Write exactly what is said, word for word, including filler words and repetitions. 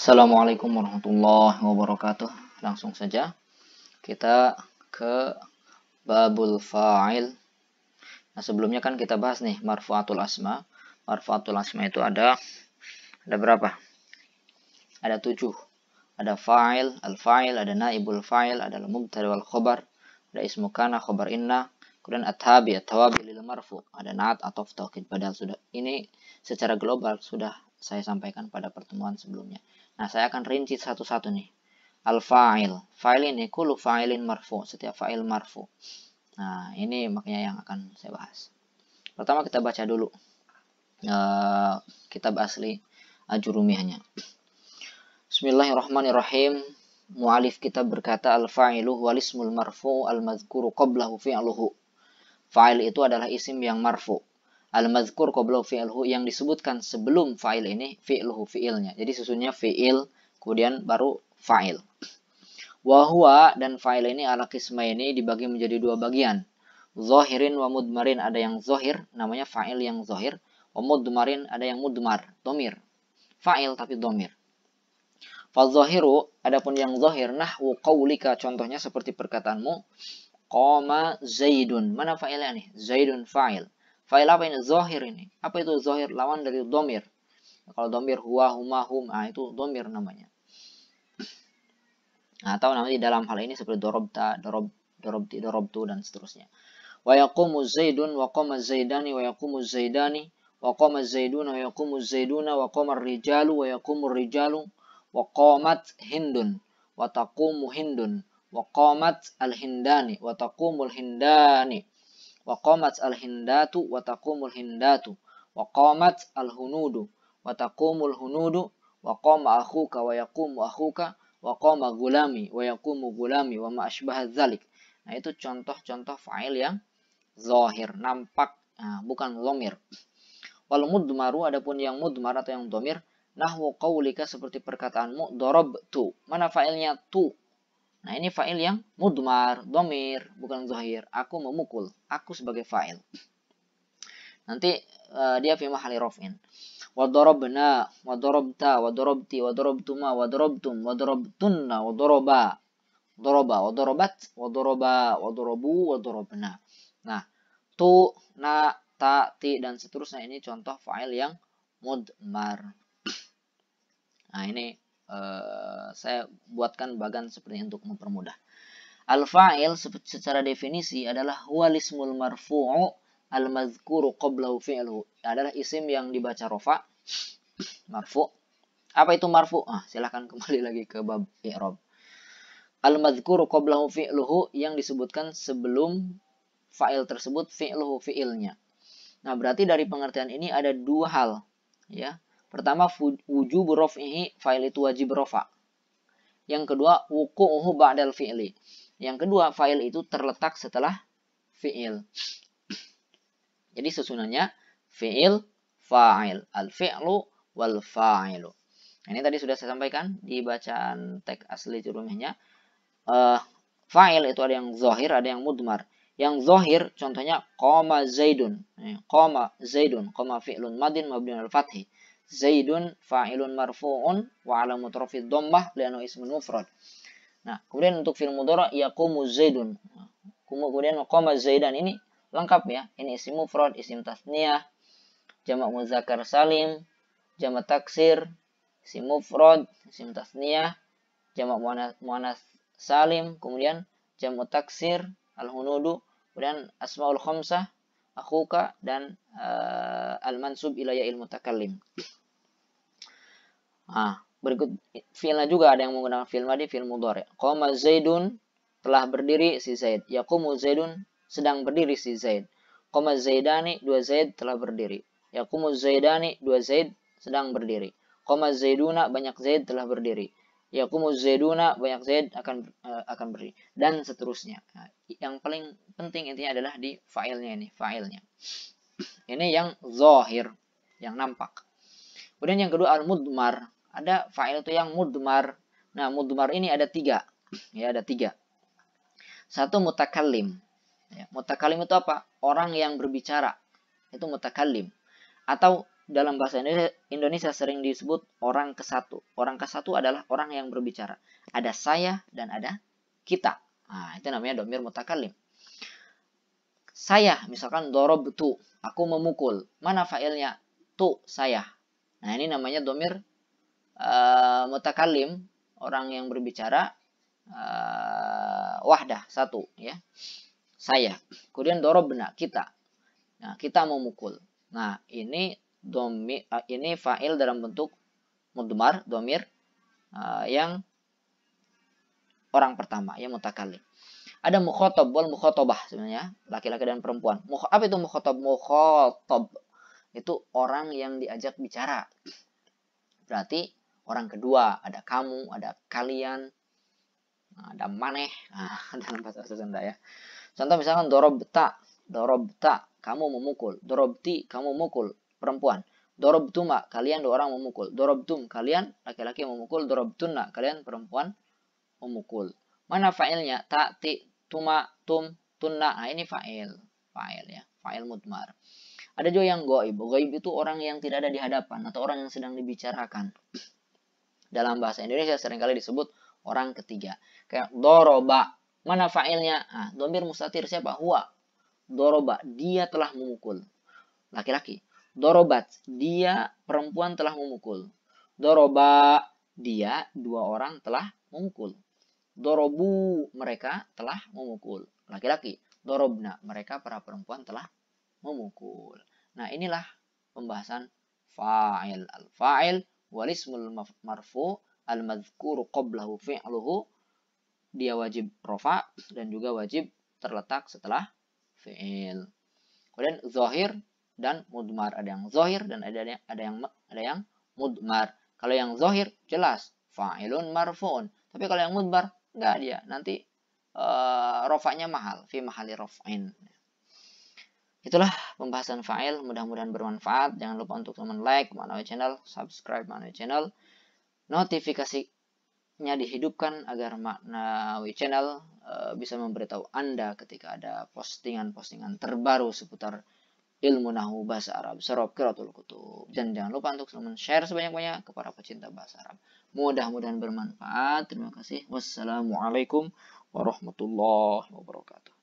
Assalamualaikum warahmatullahi wabarakatuh. Langsung saja kita ke babul fa'il. Nah, sebelumnya kan kita bahas nih marfu'atul asma. Marfu'atul asma itu ada ada berapa? Ada tujuh. Ada fa'il, al-fa'il, ada naibul fa'il, ada al-mubtada wal khobar, ada ismu kana, khobar inna, kemudian at-tabi, at-tawabi lil marfu', ada naat atau taukid badal. Sudah ini secara global sudah saya sampaikan pada pertemuan sebelumnya. Nah, saya akan rinci satu-satu nih. Al-fa'il. Fa'il ini kullu fa'ilin marfu', setiap fa'il marfu'. Nah, ini makanya yang akan saya bahas. Pertama kita baca dulu uh, kitab asli Ajurumiyahnya. Bismillahirrahmanirrahim. Mu'alif kitab berkata al-fa'ilu wal ismul marfu' al-mazkuru qablahu fi'luhu. Fa'il itu adalah isim yang marfu'. Al-mazkur qablahu fi'luhu, yang disebutkan sebelum fa'il ini fi'luhu, fi'ilnya. Jadi sesungguhnya fi'il kemudian baru fa'il. Wa huwa, dan fa'il ini ala qisma ini dibagi menjadi dua bagian. Zahirin wa mudmarin, ada yang zahir namanya fa'il yang zahir, wa mudmarin ada yang mudmar, domir. Fa'il tapi domir. Fa zahiru, adapun yang zahir, nahwu qaulika, contohnya seperti perkataanmu qama zaidun. Mana fa'ilnya nih? Zaidun fa'il. Fa'il apa ini? Zahir ini. Apa itu zahir? Lawan dari domir. Kalau domir huwa, huma, hum, nah itu domir namanya. Nah, atau namanya di dalam hal ini seperti dorobta, dorob, dorobti, dorobtu, dan seterusnya. Wa yaqumu zaidun, wa qama zaidani, wa yaqumu zaidani, wa qama zaiduna, wa yaqumu zaiduna, wa qama rijalu, wa yaqumu rijalu, wa qamat hindun, wa taqumu hindun, wa qamat al-hindani, wa taqumul hindani, wa qamat al-hindatu, wa taqumul hindatu, wa qamat al-hunudu, wa taqumul hunudu, wa qama akhuka, wa yaqumu akhuka, wa qama gulami, wa yaqumu gulami, wa ma asbaha dzalik. Nah, itu contoh-contoh fa'il yang zahir, nampak, nah, bukan dhamir. Wal mudmaru, adapun yang mudmar atau yang dhamir, nahwu qaulika, seperti perkataanmu darabtu. Mana fa'ilnya? Tu. Nah, ini fa'il yang mudmar, dhamir, bukan zahir. Aku memukul, aku sebagai fa'il. Nanti uh, dia fi mahali raf'in. Wa darabna, wa darabta, wa darabti, wa darabtuma, wa darabtum, wa darabtunna, wa daraba, daraba, wa darabat, wa daraba, wa darabu, wa darabna. Nah, tu, na, ta, ti, dan seterusnya ini contoh fa'il yang mudmar. Nah, ini uh, saya buatkan bagan seperti untuk mempermudah. Al-fa'il secara definisi adalah huwal ismul marfu'u al-mazkuru qablahu fi'luhu. Adalah isim yang dibaca rofa, marfu'. Apa itu marfu'? Ah, silahkan kembali lagi ke bab i'rab. Al-mazkuru qablahu fi'luhu, yang disebutkan sebelum fa'il tersebut fi'luhu, fi'ilnya. Nah, berarti dari pengertian ini ada dua hal, ya. Pertama, wujub raf'ihi, fa'il itu wajib rafa. Yang kedua, wuqu'uhu ba'dal fi'li. Yang kedua, fa'il itu terletak setelah fi'il. Jadi susunannya fi'il, fa'il, al-fi'lu wal fa'ilu. Nah, ini tadi sudah saya sampaikan di bacaan teks asli jurumihnya. Uh, fa'il itu ada yang zahir, ada yang mudmar. Yang zahir contohnya qama zaidun. Qama zaidun, qama fi'lun madin mabniun al-fathi. Zaidun fa'ilun marfu'un wa 'alamat raf'id dhammah li'annahu ismun mufrad. Nah, kemudian untuk fi'il mudhari' yaqumu zaidun. Kemudian qama zaidan, ini lengkap ya. Ini isim mufrad, isim tasniyah, jamak muzakkar salim, jamak taksir, isim mufrad, isim tasniyah, jamak muannas salim, kemudian jamak taksir, al-hunudu, kemudian asmaul khamsah, akhuka, dan uh, al-mansub ila ya'il mutakallim. Nah, berikut fi'ilnya juga ada yang menggunakan fi'il madhi, fi'il mudhari'. Qama zaidun, telah berdiri si Zaid. Yaqumu zaidun, sedang berdiri si Zaid. Qama zaidani, dua Zaid telah berdiri. Yaqumu zaidani, dua Zaid sedang berdiri. Qama zaiduna, banyak Zaid telah berdiri. Yaqumu zaiduna, banyak Zaid akan uh, akan berdiri, dan seterusnya. Nah, yang paling penting intinya adalah di fa'ilnya ini, fa'ilnya. Ini yang zahir, yang nampak. Kemudian yang kedua al-mudmar. Ada fa'il itu yang mudmar. Nah, mudmar ini ada tiga. Ya, ada tiga. Satu mutakallim. Ya, mutakallim itu apa? Orang yang berbicara. Itu mutakallim. Atau dalam bahasa Indonesia, Indonesia sering disebut orang ke satu. Orang ke satu adalah orang yang berbicara. Ada saya dan ada kita. Nah, itu namanya domir mutakalim. Saya, misalkan dorobtu, aku memukul. Mana fa'ilnya? Tu, saya. Nah, ini namanya domir uh, mutakalim, orang yang berbicara, uh, wahdah, satu. Ya, saya. Kemudian dorobna, kita. Nah, kita memukul. Nah, ini domir, uh, ini fa'il dalam bentuk mudmar, domir uh, yang orang pertama, ya mutakalim. Ada mukhotob wal mukhotobah sebenarnya, laki-laki dan perempuan. Apa itu mukhotob? Mukhotob itu orang yang diajak bicara. Berarti orang kedua, ada kamu, ada kalian, ada maneh, nah, dalam bahasa Sunda ya. Contoh misalkan dorobta, dorobta, kamu memukul. Dorobti, kamu memukul, perempuan. Dorobtuma, kalian dua orang memukul. Dorobtum, kalian laki-laki memukul. Dorobtunna, kalian perempuan memukul. Mana fa'ilnya? Ta, ti, tuma, tum, tunna. Nah, ini fa'il. Fa'il ya. Fa'il mudmar. Ada juga yang goib. Goib itu orang yang tidak ada di hadapan atau orang yang sedang dibicarakan. Dalam bahasa Indonesia seringkali disebut orang ketiga. Kayak doroba. Mana fa'ilnya? Nah, domir mustatir siapa? Huwa. Doroba. Dia telah memukul. Laki-laki. Dorobat. Dia perempuan telah memukul. Doroba. Dia dua orang telah memukul. Dorobu, mereka telah memukul. Laki-laki. Dorobna, mereka para perempuan telah memukul. Nah, inilah pembahasan fa'il. Al-fa'il walismul marfu al-madhkuru qablahu fi'luhu. Dia wajib rofa dan juga wajib terletak setelah fi'il. Kemudian zahir dan mudmar. Ada yang zahir dan ada yang ada yang ada yang mudmar. Kalau yang zahir jelas fa'ilun marfu'un. Tapi kalau yang mudmar enggak, dia nanti uh, rofanya mahal, fi mahali rof'in. Itulah pembahasan fa'il, mudah-mudahan bermanfaat. Jangan lupa untuk teman like Manawi Channel, subscribe Manawi Channel, notifikasinya dihidupkan agar Manawi Channel uh, bisa memberitahu Anda ketika ada postingan-postingan terbaru seputar ilmu nahwu bahasa Arab, saraf qiraatul kutub. Dan jangan lupa untuk teman share sebanyak-banyak kepada pecinta bahasa Arab. Mudah-mudahan bermanfaat. Terima kasih. Wassalamualaikum warahmatullahi wabarakatuh.